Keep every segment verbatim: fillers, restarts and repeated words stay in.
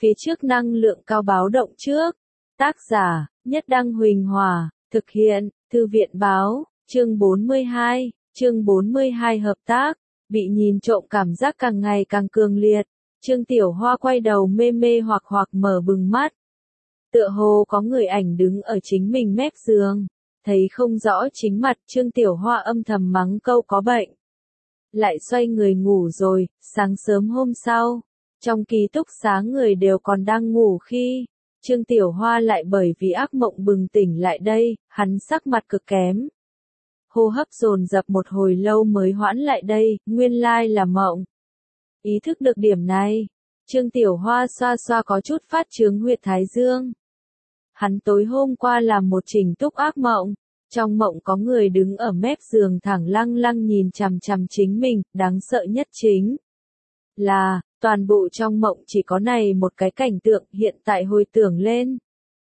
Phía trước năng lượng cao báo động trước. Tác giả, Nhất Đăng Huỳnh Hòa, thực hiện, Thư viện báo, chương bốn mươi hai, chương bốn mươi hai hợp tác, bị nhìn trộm cảm giác càng ngày càng cường liệt. Trương Tiểu Hoa quay đầu mê mê hoặc hoặc mở bừng mắt. Tựa hồ có người ảnh đứng ở chính mình mép giường, thấy không rõ chính mặt, Trương Tiểu Hoa âm thầm mắng câu có bệnh. Lại xoay người ngủ rồi. Sáng sớm hôm sau, trong ký túc xá người đều còn đang ngủ khi Trương Tiểu Hoa lại bởi vì ác mộng bừng tỉnh lại đây, hắn sắc mặt cực kém. Hô hấp dồn dập một hồi lâu mới hoãn lại đây, nguyên lai là mộng. Ý thức được điểm này, Trương Tiểu Hoa xoa xoa có chút phát chướng huyệt thái dương. Hắn tối hôm qua làm một trình túc ác mộng, trong mộng có người đứng ở mép giường thẳng lăng lăng nhìn chằm chằm chính mình, đáng sợ nhất chính là, toàn bộ trong mộng chỉ có này một cái cảnh tượng, hiện tại hồi tưởng lên.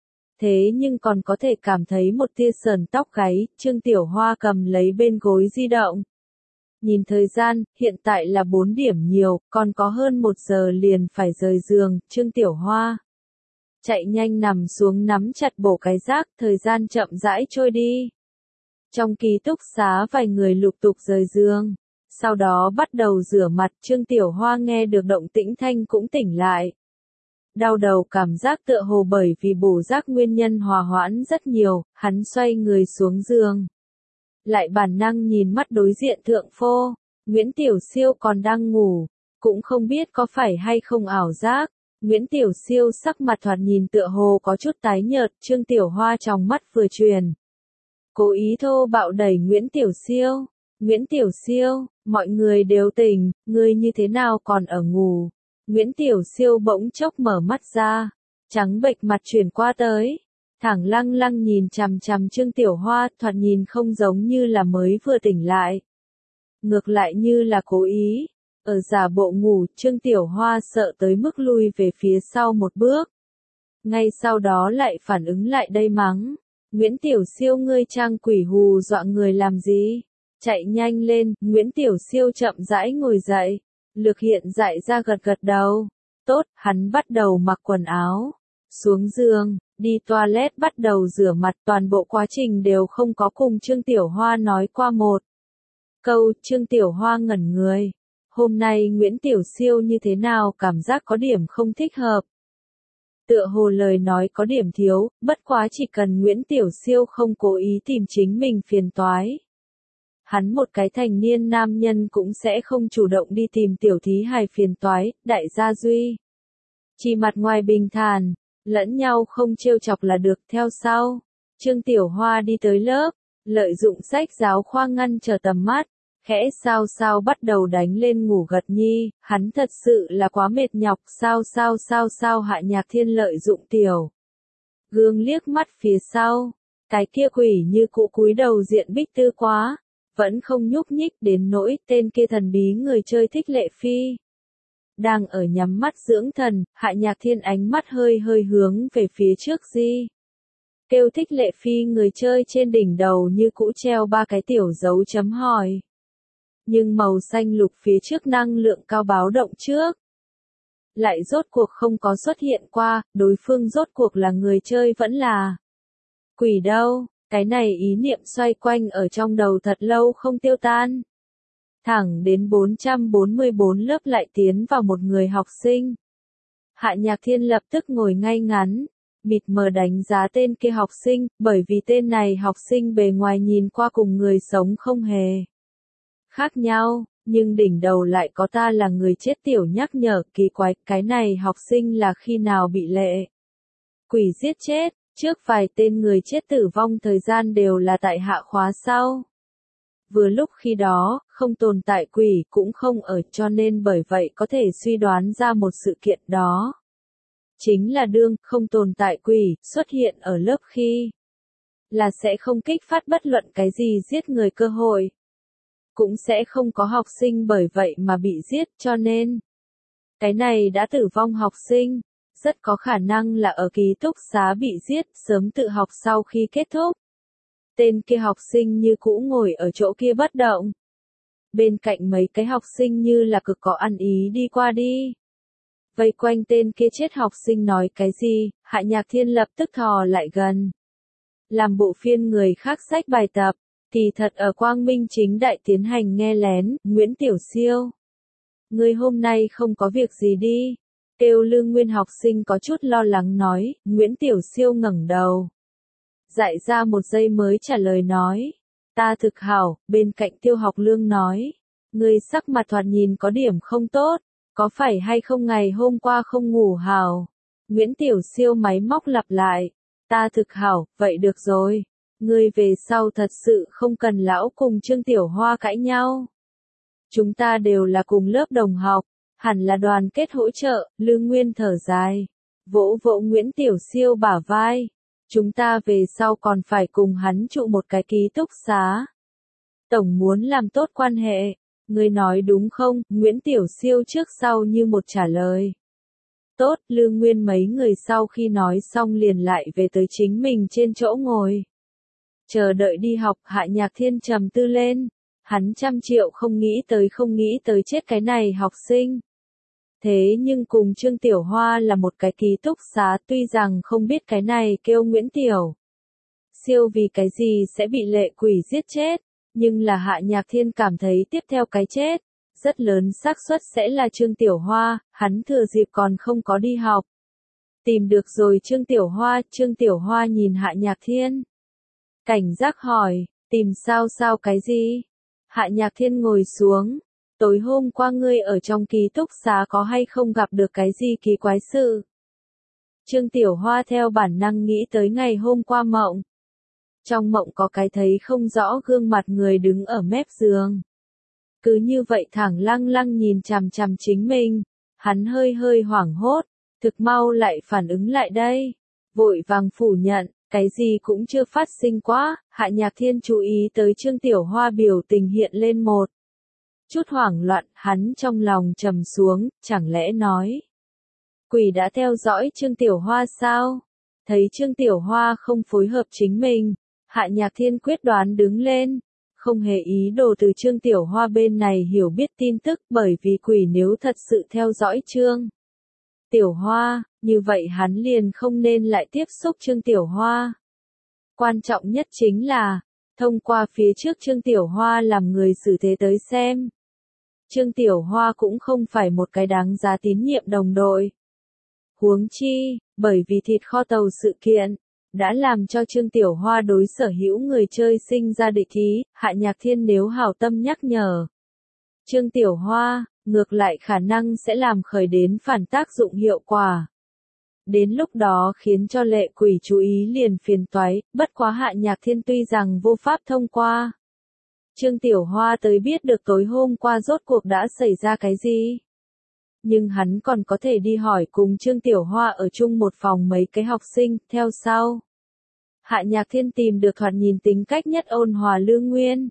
Thế nhưng còn có thể cảm thấy một tia sờn tóc gáy. Trương Tiểu Hoa cầm lấy bên gối di động. Nhìn thời gian, hiện tại là bốn điểm nhiều, còn có hơn một giờ liền phải rời giường. Trương Tiểu Hoa chạy nhanh nằm xuống nắm chặt bổ cái rác, thời gian chậm rãi trôi đi. Trong ký túc xá vài người lục tục rời giường, sau đó bắt đầu rửa mặt. Trương Tiểu Hoa nghe được động tĩnh thanh cũng tỉnh lại. Đau đầu cảm giác tựa hồ bởi vì bổ rác nguyên nhân hòa hoãn rất nhiều, hắn xoay người xuống giường. Lại bản năng nhìn mắt đối diện thượng phô, Nguyễn Tiểu Siêu còn đang ngủ, cũng không biết có phải hay không ảo giác. Nguyễn Tiểu Siêu sắc mặt thoạt nhìn tựa hồ có chút tái nhợt, Trương Tiểu Hoa trong mắt vừa truyền. Cố ý thô bạo đẩy Nguyễn Tiểu Siêu. Nguyễn Tiểu Siêu, mọi người đều tỉnh, ngươi như thế nào còn ở ngủ? Nguyễn Tiểu Siêu bỗng chốc mở mắt ra, trắng bệch mặt chuyển qua tới, thẳng lăng lăng nhìn chằm chằm Trương Tiểu Hoa, thoạt nhìn không giống như là mới vừa tỉnh lại. Ngược lại như là cố ý, ở giả bộ ngủ. Trương Tiểu Hoa sợ tới mức lui về phía sau một bước. Ngay sau đó lại phản ứng lại đây mắng. Nguyễn Tiểu Siêu, ngươi trang quỷ hù dọa người làm gì? Chạy nhanh lên. Nguyễn Tiểu Siêu chậm rãi ngồi dậy. Lực hiện dại ra gật gật đầu. Tốt, hắn bắt đầu mặc quần áo. Xuống giường, đi toilet bắt đầu rửa mặt. Toàn bộ quá trình đều không có cùng Trương Tiểu Hoa nói qua một câu. Trương Tiểu Hoa ngẩn người. Hôm nay Nguyễn Tiểu Siêu như thế nào, cảm giác có điểm không thích hợp. Tựa hồ lời nói có điểm thiếu, bất quá chỉ cần Nguyễn Tiểu Siêu không cố ý tìm chính mình phiền toái. Hắn một cái thành niên nam nhân cũng sẽ không chủ động đi tìm tiểu thí hài phiền toái. Đại gia Duy chỉ mặt ngoài bình thản, lẫn nhau không trêu chọc là được. Theo sau, Trương Tiểu Hoa đi tới lớp, lợi dụng sách giáo khoa ngăn trở tầm mắt, khẽ sao sao bắt đầu đánh lên ngủ gật nhi. Hắn thật sự là quá mệt nhọc. Sao sao sao sao Hạ Nhạc Thiên lợi dụng tiểu gương liếc mắt phía sau, cái kia quỷ như cũ cúi đầu diện Bích Tư quá, vẫn không nhúc nhích, đến nỗi tên kia thần bí người chơi Thích Lệ Phi đang ở nhắm mắt dưỡng thần. Hạ Nhạc Thiên ánh mắt hơi hơi hướng về phía trước di kêu Thích Lệ Phi người chơi trên đỉnh đầu như cũ treo ba cái tiểu dấu chấm hỏi. Nhưng màu xanh lục phía trước năng lượng cao báo động trước lại rốt cuộc không có xuất hiện qua. Đối phương rốt cuộc là người chơi vẫn là quỷ đâu? Cái này ý niệm xoay quanh ở trong đầu thật lâu không tiêu tan. Thẳng đến bốn trăm bốn mươi bốn lớp lại tiến vào một người học sinh. Hạ Nhạc Thiên lập tức ngồi ngay ngắn, mịt mờ đánh giá tên kia học sinh, bởi vì tên này học sinh bề ngoài nhìn qua cùng người sống không hề khác nhau, nhưng đỉnh đầu lại có ta là người chết tiểu nhắc nhở. Kỳ quái, cái này học sinh là khi nào bị lệ quỷ giết chết? Trước vài tên người chết tử vong thời gian đều là tại hạ khóa sau. Vừa lúc khi đó, không tồn tại quỷ cũng không ở, cho nên bởi vậy có thể suy đoán ra một sự kiện, đó chính là đương không tồn tại quỷ xuất hiện ở lớp khi là sẽ không kích phát bất luận cái gì giết người cơ hội. Cũng sẽ không có học sinh bởi vậy mà bị giết, cho nên cái này đã tử vong học sinh rất có khả năng là ở ký túc xá bị giết, sớm tự học sau khi kết thúc. Tên kia học sinh như cũ ngồi ở chỗ kia bất động. Bên cạnh mấy cái học sinh như là cực có ăn ý đi qua đi Vây quanh tên kia chết học sinh nói cái gì, Hạ Nhạc Thiên lập tức thò lại gần. Làm bộ phiên người khác xách bài tập, kỳ thật ở quang minh chính đại tiến hành nghe lén, Nguyễn Tiểu Siêu. Ngươi hôm nay không có việc gì đi. Kêu Lương Nguyên học sinh có chút lo lắng nói, Nguyễn Tiểu Siêu ngẩng đầu. Dại ra một giây mới trả lời nói. Ta thực hảo, bên cạnh Tiêu Học Lương nói. Ngươi sắc mặt thoạt nhìn có điểm không tốt, có phải hay không ngày hôm qua không ngủ hảo? Nguyễn Tiểu Siêu máy móc lặp lại. Ta thực hảo, vậy được rồi. Ngươi về sau thật sự không cần lão cùng Trương Tiểu Hoa cãi nhau. Chúng ta đều là cùng lớp đồng học, hẳn là đoàn kết hỗ trợ, Lương Nguyên thở dài. Vỗ vỗ Nguyễn Tiểu Siêu bả vai. Chúng ta về sau còn phải cùng hắn trụ một cái ký túc xá. Tổng muốn làm tốt quan hệ. Ngươi nói đúng không? Nguyễn Tiểu Siêu trước sau như một trả lời. Tốt, Lương Nguyên mấy người sau khi nói xong liền lại về tới chính mình trên chỗ ngồi. Chờ đợi đi học, Hạ Nhạc Thiên trầm tư lên. Hắn trăm triệu không nghĩ tới không nghĩ tới chết cái này học sinh. Thế nhưng cùng Trương Tiểu Hoa là một cái ký túc xá, tuy rằng không biết cái này kêu Nguyễn Tiểu Siêu vì cái gì sẽ bị lệ quỷ giết chết, nhưng là Hạ Nhạc Thiên cảm thấy tiếp theo cái chết, rất lớn xác suất sẽ là Trương Tiểu Hoa, hắn thừa dịp còn không có đi học. Tìm được rồi Trương Tiểu Hoa, Trương Tiểu Hoa nhìn Hạ Nhạc Thiên. Cảnh giác hỏi, tìm sao sao cái gì? Hạ Nhạc Thiên ngồi xuống. Tối hôm qua ngươi ở trong ký túc xá có hay không gặp được cái gì kỳ quái sự? Trương Tiểu Hoa theo bản năng nghĩ tới ngày hôm qua mộng. Trong mộng có cái thấy không rõ gương mặt người đứng ở mép giường. Cứ như vậy thẳng lăng lăng nhìn chằm chằm chính mình. Hắn hơi hơi hoảng hốt, thực mau lại phản ứng lại đây. Vội vàng phủ nhận, cái gì cũng chưa phát sinh quá. Hạ Nhạc Thiên chú ý tới Trương Tiểu Hoa biểu tình hiện lên một chút hoảng loạn, hắn trong lòng trầm xuống, chẳng lẽ nói. Quỷ đã theo dõi Trương Tiểu Hoa sao? Thấy Trương Tiểu Hoa không phối hợp chính mình, Hạ Nhạc Thiên quyết đoán đứng lên, không hề ý đồ từ Trương Tiểu Hoa bên này hiểu biết tin tức, bởi vì quỷ nếu thật sự theo dõi Trương Tiểu Hoa, như vậy hắn liền không nên lại tiếp xúc Trương Tiểu Hoa. Quan trọng nhất chính là, thông qua phía trước Trương Tiểu Hoa làm người xử thế tới xem. Trương Tiểu Hoa cũng không phải một cái đáng giá tín nhiệm đồng đội. Huống chi, bởi vì thịt kho tàu sự kiện, đã làm cho Trương Tiểu Hoa đối sở hữu người chơi sinh ra địch ý, Hạ Nhạc Thiên nếu hảo tâm nhắc nhở. Trương Tiểu Hoa, ngược lại khả năng sẽ làm khởi đến phản tác dụng hiệu quả. Đến lúc đó khiến cho lệ quỷ chú ý liền phiền toái, bất quá Hạ Nhạc Thiên tuy rằng vô pháp thông qua. Trương Tiểu Hoa tới biết được tối hôm qua rốt cuộc đã xảy ra cái gì. Nhưng hắn còn có thể đi hỏi cùng Trương Tiểu Hoa ở chung một phòng mấy cái học sinh, theo sau. Hạ Nhạc Thiên tìm được thoạt nhìn tính cách nhất ôn hòa Lương Nguyên.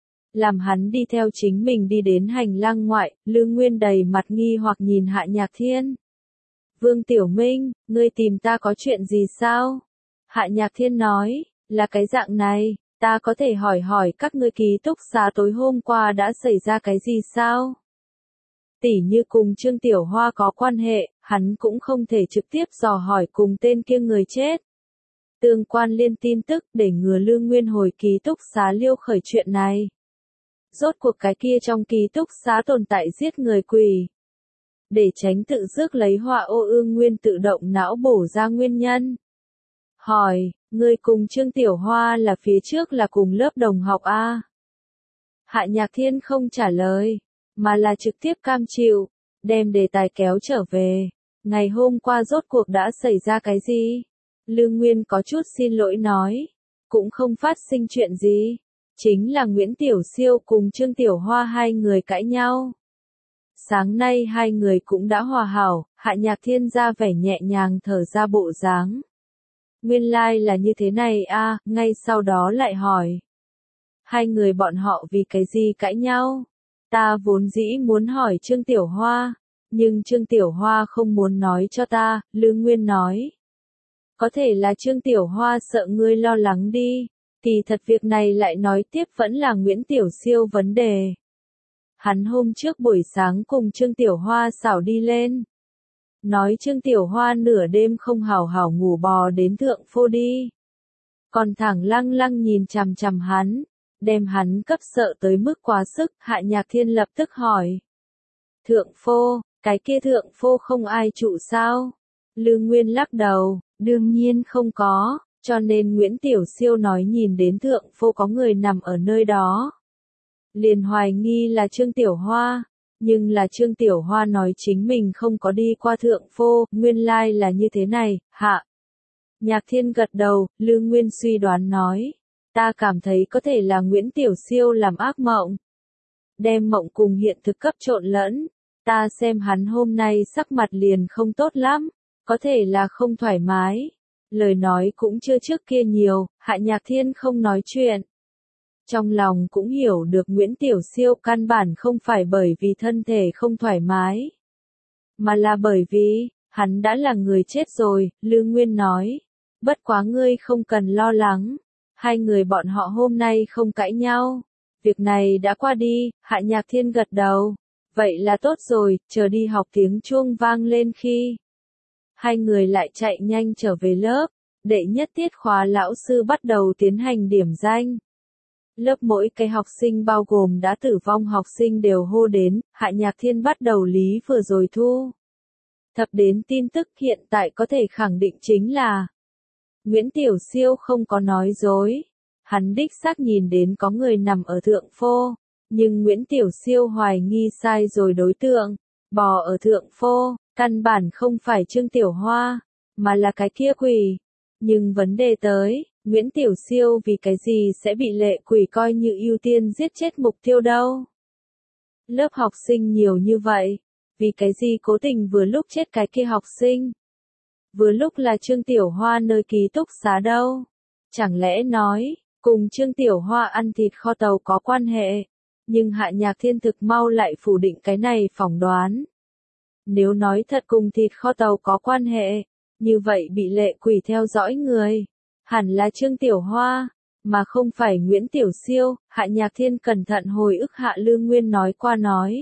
Làm hắn đi theo chính mình đi đến hành lang ngoại, Lương Nguyên đầy mặt nghi hoặc nhìn Hạ Nhạc Thiên. Vương Tiểu Minh, ngươi tìm ta có chuyện gì sao? Hạ Nhạc Thiên nói, là cái dạng này, ta có thể hỏi hỏi các ngươi ký túc xá tối hôm qua đã xảy ra cái gì sao? Tỉ như cùng Trương Tiểu Hoa có quan hệ, hắn cũng không thể trực tiếp dò hỏi cùng tên kia người chết. Tương quan liên tin tức để ngừa Lương Nguyên hồi ký túc xá liêu khởi chuyện này. Rốt cuộc cái kia trong ký túc xá tồn tại giết người quỷ. Để tránh tự rước lấy họa ô ương Nguyên tự động não bổ ra nguyên nhân. Hỏi, người cùng Trương Tiểu Hoa là phía trước là cùng lớp đồng học A. Hạ Nhạc Thiên không trả lời, mà là trực tiếp cam chịu, đem đề tài kéo trở về. Ngày hôm qua rốt cuộc đã xảy ra cái gì? Lương Nguyên có chút xin lỗi nói, cũng không phát sinh chuyện gì. Chính là Nguyễn Tiểu Siêu cùng Trương Tiểu Hoa hai người cãi nhau. Sáng nay hai người cũng đã hòa hảo, Hạ Nhạc Thiên ra vẻ nhẹ nhàng thở ra bộ dáng. Nguyên lai like là như thế này a, à, ngay sau đó lại hỏi. Hai người bọn họ vì cái gì cãi nhau? Ta vốn dĩ muốn hỏi Trương Tiểu Hoa, nhưng Trương Tiểu Hoa không muốn nói cho ta, Lương Nguyên nói. Có thể là Trương Tiểu Hoa sợ ngươi lo lắng đi, kỳ thật việc này lại nói tiếp vẫn là Nguyễn Tiểu Siêu vấn đề. Hắn hôm trước buổi sáng cùng Trương Tiểu Hoa xảo đi lên. nói Trương Tiểu Hoa nửa đêm không hào hào ngủ bò đến thượng phô đi. Còn thẳng lăng lăng nhìn chằm chằm hắn, đem hắn cấp sợ tới mức quá sức, Hạ Nhạc Thiên lập tức hỏi. Thượng phô, cái kia thượng phô không ai trụ sao? Lương Nguyên lắc đầu, đương nhiên không có, cho nên Nguyễn Tiểu Siêu nói nhìn đến thượng phô có người nằm ở nơi đó. Liền hoài nghi là Trương Tiểu Hoa, nhưng là Trương Tiểu Hoa nói chính mình không có đi qua thượng phô, nguyên lai là như thế này, Hạ. Nhạc Thiên gật đầu, Lương Nguyên suy đoán nói, ta cảm thấy có thể là Nguyễn Tiểu Siêu làm ác mộng. Đem mộng cùng hiện thực cấp trộn lẫn, ta xem hắn hôm nay sắc mặt liền không tốt lắm, có thể là không thoải mái. Lời nói cũng chưa trước kia nhiều, Hạ Nhạc Thiên không nói chuyện. Trong lòng cũng hiểu được Nguyễn Tiểu Siêu căn bản không phải bởi vì thân thể không thoải mái, mà là bởi vì, hắn đã là người chết rồi, Lương Nguyên nói. Bất quá ngươi không cần lo lắng, hai người bọn họ hôm nay không cãi nhau. Việc này đã qua đi, Hạ Nhạc Thiên gật đầu. Vậy là tốt rồi, chờ đi học tiếng chuông vang lên khi. Hai người lại chạy nhanh trở về lớp, đệ nhất tiết khóa lão sư bắt đầu tiến hành điểm danh. Lớp mỗi cái học sinh bao gồm đã tử vong học sinh đều hô đến, Hạ Nhạc Thiên bắt đầu lý vừa rồi thu. Thập đến tin tức hiện tại có thể khẳng định chính là Nguyễn Tiểu Siêu không có nói dối. Hắn đích xác nhìn đến có người nằm ở thượng phô, nhưng Nguyễn Tiểu Siêu hoài nghi sai rồi đối tượng. Bò ở thượng phô, căn bản không phải Trương Tiểu Hoa, mà là cái kia quỷ. Nhưng vấn đề tới, Nguyễn Tiểu Siêu vì cái gì sẽ bị lệ quỷ coi như ưu tiên giết chết mục tiêu đâu? Lớp học sinh nhiều như vậy, vì cái gì cố tình vừa lúc chết cái kia học sinh? Vừa lúc là Trương Tiểu Hoa nơi ký túc xá đâu? Chẳng lẽ nói, cùng Trương Tiểu Hoa ăn thịt kho tàu có quan hệ? Nhưng Hạ Nhạc Thiên thực mau lại phủ định cái này phỏng đoán. Nếu nói thật cùng thịt kho tàu có quan hệ, như vậy bị lệ quỷ theo dõi người, hẳn là Trương Tiểu Hoa, mà không phải Nguyễn Tiểu Siêu. Hạ Nhạc Thiên cẩn thận hồi ức Hạ Lương Nguyên nói qua nói.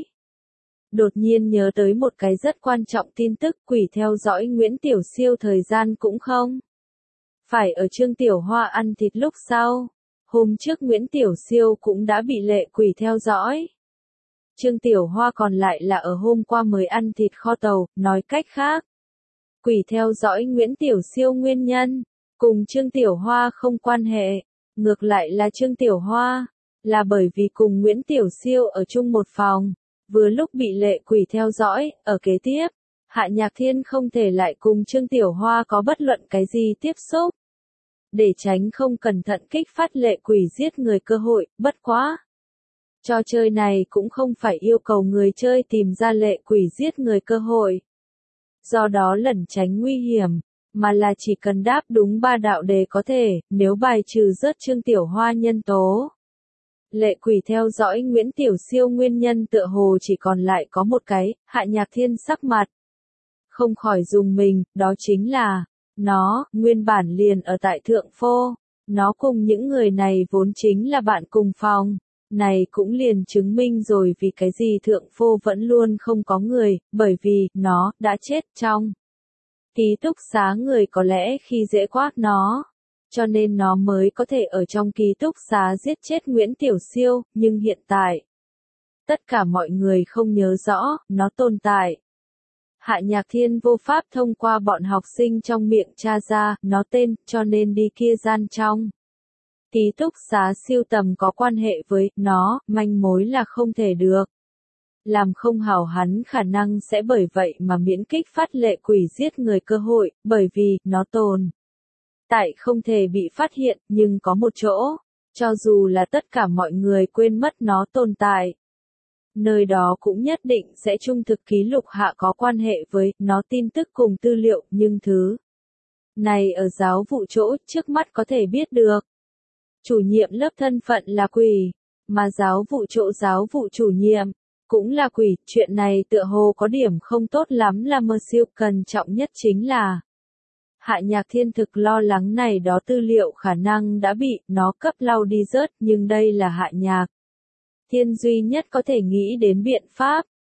Đột nhiên nhớ tới một cái rất quan trọng tin tức, quỷ theo dõi Nguyễn Tiểu Siêu thời gian cũng không phải ở Trương Tiểu Hoa ăn thịt lúc sau. Hôm trước Nguyễn Tiểu Siêu cũng đã bị lệ quỷ theo dõi. Trương Tiểu Hoa còn lại là ở hôm qua mới ăn thịt kho tàu, nói cách khác. Quỷ theo dõi Nguyễn Tiểu Siêu nguyên nhân, cùng Trương Tiểu Hoa không quan hệ, ngược lại là Trương Tiểu Hoa, là bởi vì cùng Nguyễn Tiểu Siêu ở chung một phòng, vừa lúc bị lệ quỷ theo dõi, ở kế tiếp, Hạ Nhạc Thiên không thể lại cùng Trương Tiểu Hoa có bất luận cái gì tiếp xúc. Để tránh không cẩn thận kích phát lệ quỷ giết người cơ hội, bất quá. Trò chơi này cũng không phải yêu cầu người chơi tìm ra lệ quỷ giết người cơ hội. Do đó lẩn tránh nguy hiểm, mà là chỉ cần đáp đúng ba đạo đề có thể, nếu bài trừ rớt Trương Tiểu Hoa nhân tố. Lệ quỷ theo dõi Nguyễn Tiểu Siêu nguyên nhân tựa hồ chỉ còn lại có một cái, Hạ Nhạc Thiên sắc mặt. Không khỏi dùng mình, đó chính là, nó, nguyên bản liền ở tại thượng phô, nó cùng những người này vốn chính là bạn cùng phòng. Này cũng liền chứng minh rồi vì cái gì thượng phô vẫn luôn không có người, bởi vì, nó, đã chết trong. Ký túc xá người có lẽ khi dễ quát nó, cho nên nó mới có thể ở trong ký túc xá giết chết Nguyễn Tiểu Siêu, nhưng hiện tại, tất cả mọi người không nhớ rõ, nó tồn tại. Hạ Nhạc Thiên vô pháp thông qua bọn học sinh trong miệng tra ra, nó tên, cho nên đi kia gian trong. Ký túc xá siêu tầm có quan hệ với nó, manh mối là không thể được. Làm không hảo hắn khả năng sẽ bởi vậy mà miễn kích phát lệ quỷ giết người cơ hội, bởi vì, nó tồn tại không thể bị phát hiện, nhưng có một chỗ, cho dù là tất cả mọi người quên mất nó tồn tại. Nơi đó cũng nhất định sẽ trung thực ký lục hạ có quan hệ với nó tin tức cùng tư liệu, nhưng thứ này ở giáo vụ chỗ trước mắt có thể biết được. Chủ nhiệm lớp thân phận là quỷ, mà giáo vụ chỗ giáo vụ chủ nhiệm cũng là quỷ, chuyện này tựa hồ có điểm không tốt lắm là mơ siêu cần trọng nhất chính là Hạ Nhạc Thiên thực lo lắng này đó tư liệu khả năng đã bị nó cấp lau đi rớt, nhưng đây là Hạ Nhạc Thiên duy nhất có thể nghĩ đến biện pháp.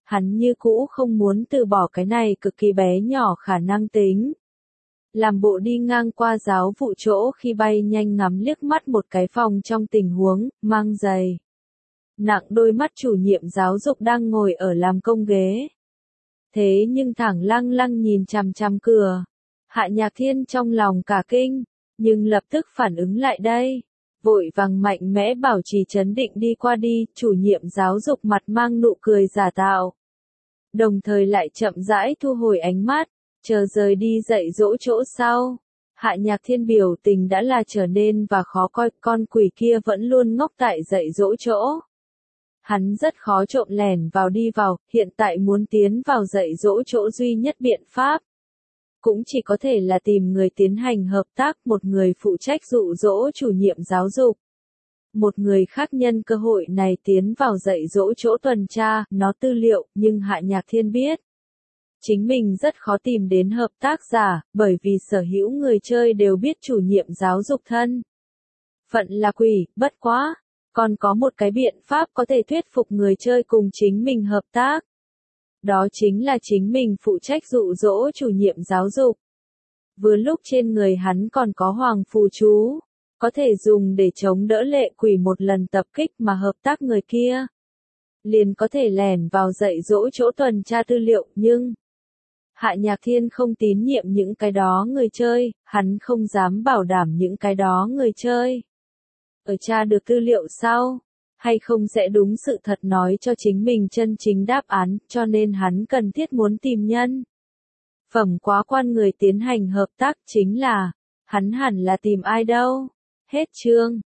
hắn như cũ không muốn từ bỏ cái này cực kỳ bé nhỏ khả năng tính. Làm bộ đi ngang qua giáo vụ chỗ khi bay nhanh ngắm liếc mắt một cái phòng trong tình huống, mang giày nặng đôi mắt chủ nhiệm giáo dục đang ngồi ở làm công ghế. Thế nhưng thẳng lăng lăng nhìn chằm chằm cửa. Hạ Nhạc Thiên trong lòng cả kinh, nhưng lập tức phản ứng lại đây. Vội vàng mạnh mẽ bảo trì trấn định đi qua đi, chủ nhiệm giáo dục mặt mang nụ cười giả tạo. Đồng thời lại chậm rãi thu hồi ánh mắt, chờ rời đi dạy dỗ chỗ sau. Hạ Nhạc Thiên biểu tình đã là trở nên và khó coi, con quỷ kia vẫn luôn ngốc tại dạy dỗ chỗ. Hắn rất khó trộm lẻn vào đi vào, hiện tại muốn tiến vào dạy dỗ chỗ duy nhất biện pháp. Cũng chỉ có thể là tìm người tiến hành hợp tác, một người phụ trách dụ dỗ chủ nhiệm giáo dục. Một người khác nhân cơ hội này tiến vào dạy dỗ chỗ tuần tra, nó tư liệu, nhưng Hạ Nhạc Thiên biết. Chính mình rất khó tìm đến hợp tác giả, bởi vì sở hữu người chơi đều biết chủ nhiệm giáo dục thân phận là quỷ, bất quá. Còn có một cái biện pháp có thể thuyết phục người chơi cùng chính mình hợp tác. Đó chính là chính mình phụ trách dụ dỗ chủ nhiệm giáo dục. Vừa lúc trên người hắn còn có hoàng phù chú, có thể dùng để chống đỡ lệ quỷ một lần tập kích mà hợp tác người kia. Liền có thể lẻn vào dạy dỗ chỗ tuần tra tư liệu, nhưng Hạ Nhạc Thiên không tín nhiệm những cái đó người chơi, hắn không dám bảo đảm những cái đó người chơi. Ở tra được tư liệu sau, hay không sẽ đúng sự thật nói cho chính mình chân chính đáp án, cho nên hắn cần thiết muốn tìm nhân phẩm quá quan người tiến hành hợp tác, chính là, hắn hẳn là tìm ai đâu. Hết chương.